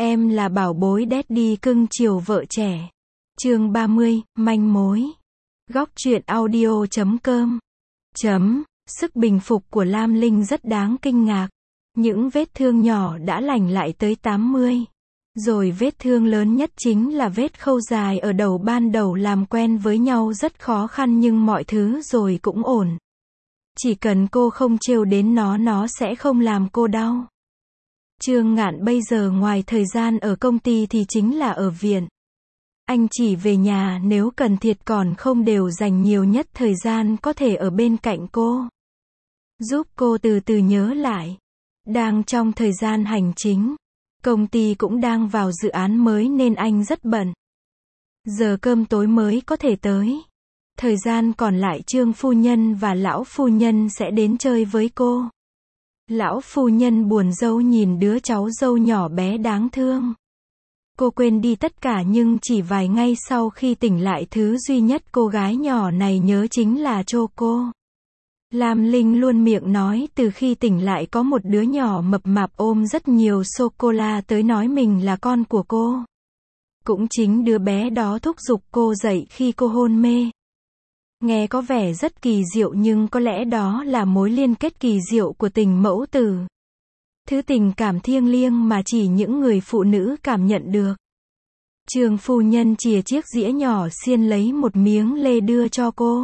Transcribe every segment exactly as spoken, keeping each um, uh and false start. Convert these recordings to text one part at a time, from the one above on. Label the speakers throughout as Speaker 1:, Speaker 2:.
Speaker 1: Em là bảo bối daddy cưng chiều vợ trẻ. Chương ba mươi, manh mối. Góc truyện audio chấm com. Chấm, sức bình phục của Lam Linh rất đáng kinh ngạc. Những vết thương nhỏ đã lành lại tới tám mươi. Rồi vết thương lớn nhất chính là vết khâu dài ở đầu, ban đầu làm quen với nhau rất khó khăn nhưng mọi thứ rồi cũng ổn. Chỉ cần cô không trêu đến nó, nó sẽ không làm cô đau. Trương Ngạn bây giờ ngoài thời gian ở công ty thì chính là ở viện. Anh chỉ về nhà nếu cần thiết, còn không đều dành nhiều nhất thời gian có thể ở bên cạnh cô. Giúp cô từ từ nhớ lại. Đang trong thời gian hành chính, công ty cũng đang vào dự án mới nên anh rất bận. Giờ cơm tối mới có thể tới. Thời gian còn lại Trương phu nhân và lão phu nhân sẽ đến chơi với cô. Lão phu nhân buồn rầu nhìn đứa cháu dâu nhỏ bé đáng thương. Cô quên đi tất cả nhưng chỉ vài ngày sau khi tỉnh lại, thứ duy nhất cô gái nhỏ này nhớ chính là Choco. Lam Linh luôn miệng nói từ khi tỉnh lại có một đứa nhỏ mập mạp ôm rất nhiều sô-cô-la tới nói mình là con của cô. Cũng chính đứa bé đó thúc giục cô dậy khi cô hôn mê. Nghe có vẻ rất kỳ diệu nhưng có lẽ đó là mối liên kết kỳ diệu của tình mẫu tử. Thứ tình cảm thiêng liêng mà chỉ những người phụ nữ cảm nhận được. Trương phu nhân chìa chiếc dĩa nhỏ xiên lấy một miếng lê đưa cho cô.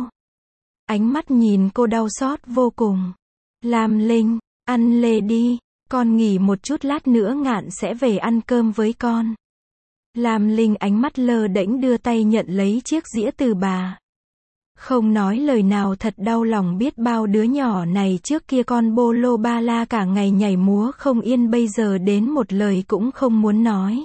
Speaker 1: Ánh mắt nhìn cô đau xót vô cùng. Lam Linh, ăn lê đi, con nghỉ một chút lát nữa Ngạn sẽ về ăn cơm với con. Lam Linh ánh mắt lơ đễnh đưa tay nhận lấy chiếc dĩa từ bà. Không nói lời nào, thật đau lòng biết bao. Đứa nhỏ này trước kia con bô lô ba la cả ngày nhảy múa không yên, bây giờ đến một lời cũng không muốn nói.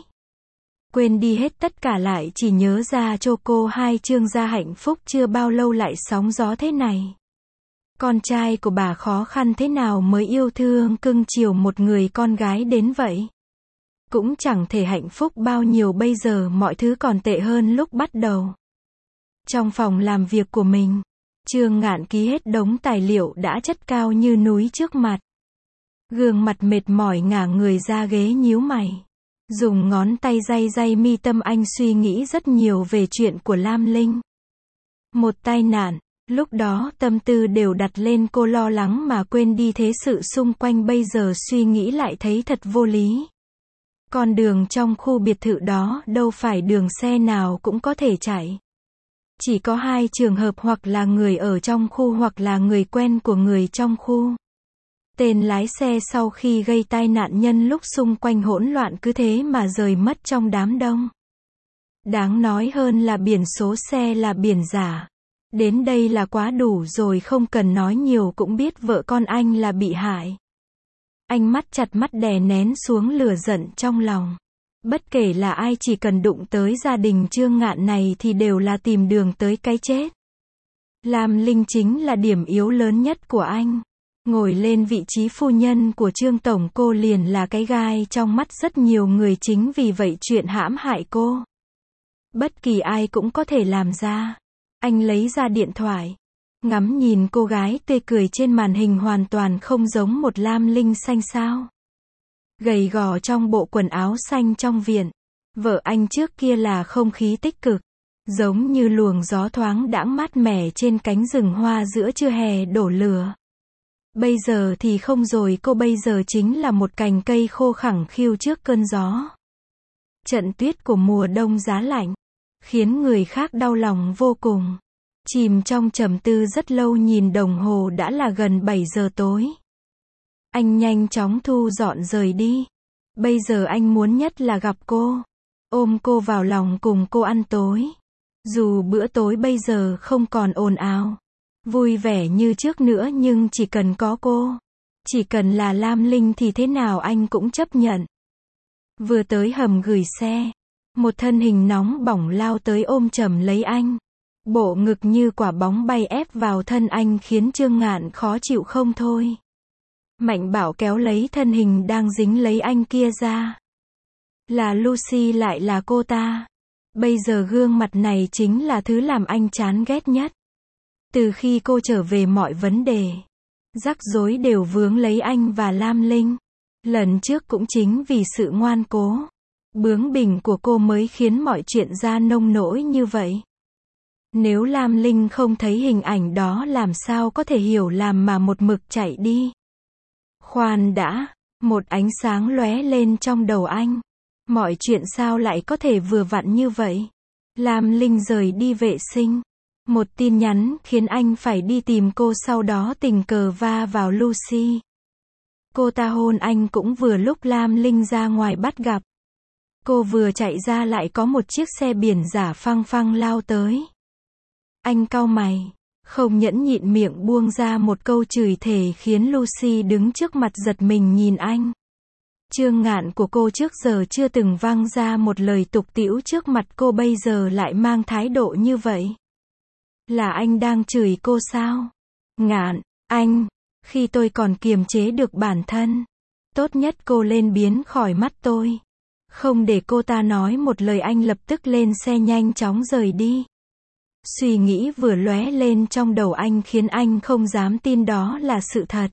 Speaker 1: Quên đi hết tất cả, lại chỉ nhớ ra Choco. Hai Trương gia hạnh phúc chưa bao lâu lại sóng gió thế này. Con trai của bà khó khăn thế nào mới yêu thương cưng chiều một người con gái đến vậy. Cũng chẳng thể hạnh phúc bao nhiêu, bây giờ mọi thứ còn tệ hơn lúc bắt đầu. Trong phòng làm việc của mình, Trương Ngạn ký hết đống tài liệu đã chất cao như núi trước mặt. Gương mặt mệt mỏi ngả người ra ghế nhíu mày. Dùng ngón tay day day mi tâm, anh suy nghĩ rất nhiều về chuyện của Lam Linh. Một tai nạn, lúc đó tâm tư đều đặt lên cô, lo lắng mà quên đi thế sự xung quanh, bây giờ suy nghĩ lại thấy thật vô lý. Con đường trong khu biệt thự đó đâu phải đường xe nào cũng có thể chạy. Chỉ có hai trường hợp, hoặc là người ở trong khu hoặc là người quen của người trong khu. Tên lái xe sau khi gây tai nạn nhân lúc xung quanh hỗn loạn cứ thế mà rời mất trong đám đông. Đáng nói hơn là biển số xe là biển giả. Đến đây là quá đủ rồi, không cần nói nhiều cũng biết vợ con anh là bị hại. Anh mắt chặt mắt đè nén xuống lửa giận trong lòng. Bất kể là ai, chỉ cần đụng tới gia đình Trương Ngạn này thì đều là tìm đường tới cái chết. Lam Linh chính là điểm yếu lớn nhất của anh. Ngồi lên vị trí phu nhân của Trương Tổng, cô liền là cái gai trong mắt rất nhiều người, chính vì vậy chuyện hãm hại cô, bất kỳ ai cũng có thể làm ra. Anh lấy ra điện thoại, ngắm nhìn cô gái tươi cười trên màn hình, hoàn toàn không giống một Lam Linh xanh xao, gầy gò trong bộ quần áo xanh trong viện. Vợ anh trước kia là không khí tích cực, giống như luồng gió thoáng đãng mát mẻ trên cánh rừng hoa giữa trưa hè đổ lửa. Bây giờ thì không rồi, cô bây giờ chính là một cành cây khô khẳng khiu trước cơn gió. Trận tuyết của mùa đông giá lạnh, khiến người khác đau lòng vô cùng. Chìm trong trầm tư rất lâu, nhìn đồng hồ đã là gần bảy giờ tối. Anh nhanh chóng thu dọn rời đi. Bây giờ anh muốn nhất là gặp cô, ôm cô vào lòng cùng cô ăn tối. Dù bữa tối bây giờ không còn ồn ào, vui vẻ như trước nữa, nhưng chỉ cần có cô, chỉ cần là Lam Linh thì thế nào anh cũng chấp nhận. Vừa tới hầm gửi xe, một thân hình nóng bỏng lao tới ôm chầm lấy anh. Bộ ngực như quả bóng bay ép vào thân anh khiến Trương Ngạn khó chịu không thôi. Mạnh bạo kéo lấy thân hình đang dính lấy anh kia ra. Là Lucy, lại là cô ta. Bây giờ gương mặt này chính là thứ làm anh chán ghét nhất. Từ khi cô trở về, mọi vấn đề, rắc rối đều vướng lấy anh và Lam Linh. Lần trước cũng chính vì sự ngoan cố, Bướng bỉnh của cô mới khiến mọi chuyện ra nông nỗi như vậy. Nếu Lam Linh không thấy hình ảnh đó làm sao có thể hiểu làm mà một mực chạy đi. Khoan đã, một ánh sáng lóe lên trong đầu anh. Mọi chuyện sao lại có thể vừa vặn như vậy? Lam Linh rời đi vệ sinh. Một tin nhắn khiến anh phải đi tìm cô, sau đó tình cờ va vào Lucy. Cô ta hôn anh cũng vừa lúc Lam Linh ra ngoài bắt gặp. Cô vừa chạy ra lại có một chiếc xe biển giả phăng phăng lao tới. Anh cau mày, không nhẫn nhịn miệng buông ra một câu chửi thề khiến Lucy đứng trước mặt giật mình nhìn anh. Chương Ngạn của cô trước giờ chưa từng vang ra một lời tục tĩu trước mặt cô, bây giờ lại mang thái độ như vậy. Là anh đang chửi cô sao? Ngạn, anh, khi tôi còn kiềm chế được bản thân, tốt nhất cô lên biến khỏi mắt tôi. Không để cô ta nói một lời anh lập tức lên xe nhanh chóng rời đi. Suy nghĩ vừa lóe lên trong đầu anh khiến anh không dám tin đó là sự thật.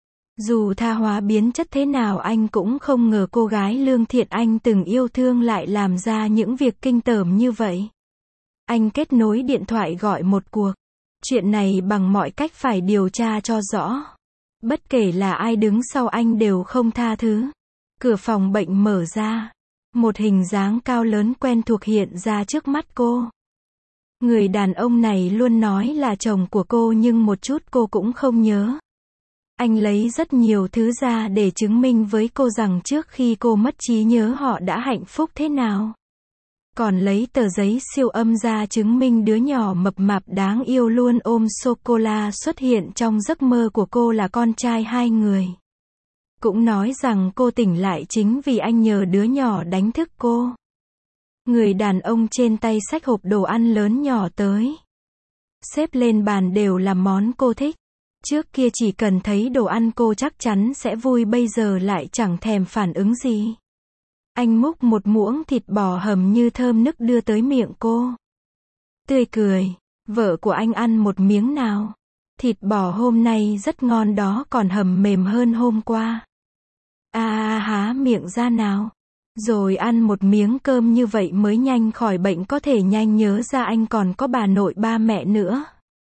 Speaker 1: Dù tha hóa biến chất thế nào anh cũng không ngờ cô gái lương thiện anh từng yêu thương lại làm ra những việc kinh tởm như vậy. Anh kết nối điện thoại gọi một cuộc. Chuyện này bằng mọi cách phải điều tra cho rõ. Bất kể là ai đứng sau anh đều không tha thứ. Cửa phòng bệnh mở ra. Một hình dáng cao lớn quen thuộc hiện ra trước mắt cô. Người đàn ông này luôn nói là chồng của cô nhưng một chút cô cũng không nhớ. Anh lấy rất nhiều thứ ra để chứng minh với cô rằng trước khi cô mất trí nhớ họ đã hạnh phúc thế nào. Còn lấy tờ giấy siêu âm ra chứng minh đứa nhỏ mập mạp đáng yêu luôn ôm sô-cô-la xuất hiện trong giấc mơ của cô là con trai hai người. Cũng nói rằng cô tỉnh lại chính vì anh nhờ đứa nhỏ đánh thức cô. Người đàn ông trên tay xách hộp đồ ăn lớn nhỏ tới. Xếp lên bàn đều là món cô thích. Trước kia chỉ cần thấy đồ ăn cô chắc chắn sẽ vui, bây giờ lại chẳng thèm phản ứng gì. Anh múc một muỗng thịt bò hầm như thơm nức đưa tới miệng cô. Tươi cười, vợ của anh ăn một miếng nào. Thịt bò hôm nay rất ngon đó, còn hầm mềm hơn hôm qua. À, à há miệng ra nào. Rồi ăn một miếng cơm như vậy mới nhanh khỏi bệnh, có thể nhanh nhớ ra anh còn có bà nội ba mẹ nữa.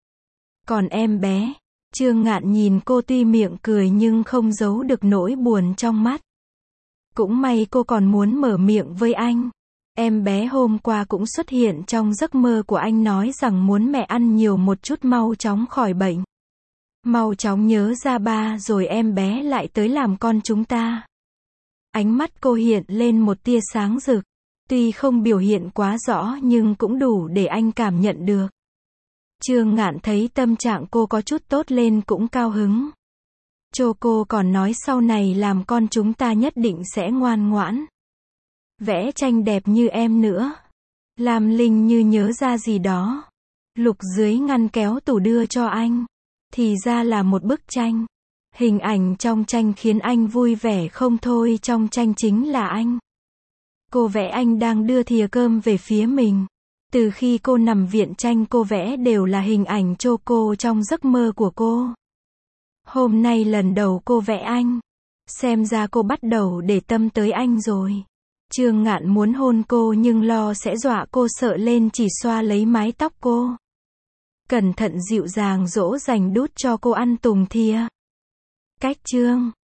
Speaker 1: Còn em bé, Chương Ngạn nhìn cô tuy miệng cười nhưng không giấu được nỗi buồn trong mắt. Cũng may cô còn muốn mở miệng với anh. Em bé hôm qua cũng xuất hiện trong giấc mơ của anh, nói rằng muốn mẹ ăn nhiều một chút mau chóng khỏi bệnh. Mau chóng nhớ ra ba rồi em bé lại tới làm con chúng ta. Ánh mắt cô hiện lên một tia sáng rực. Tuy không biểu hiện quá rõ nhưng cũng đủ để anh cảm nhận được. Chương Ngạn thấy tâm trạng cô có chút tốt lên cũng cao hứng. Chô cô còn nói sau này làm con chúng ta nhất định sẽ ngoan ngoãn. Vẽ tranh đẹp như em nữa. Lam Linh như nhớ ra gì đó. Lục dưới ngăn kéo tủ đưa cho anh. Thì ra là một bức tranh. Hình ảnh trong tranh khiến anh vui vẻ không thôi, trong tranh chính là anh. Cô vẽ anh đang đưa thìa cơm về phía mình. Từ khi cô nằm viện tranh cô vẽ đều là hình ảnh Chô cô trong giấc mơ của cô. Hôm nay lần đầu cô vẽ anh. Xem ra cô bắt đầu để tâm tới anh rồi. Chương Ngạn muốn hôn cô nhưng lo sẽ dọa cô sợ lên chỉ xoa lấy mái tóc cô. Cẩn thận dịu dàng dỗ dành đút cho cô ăn tùng thìa. Cách chương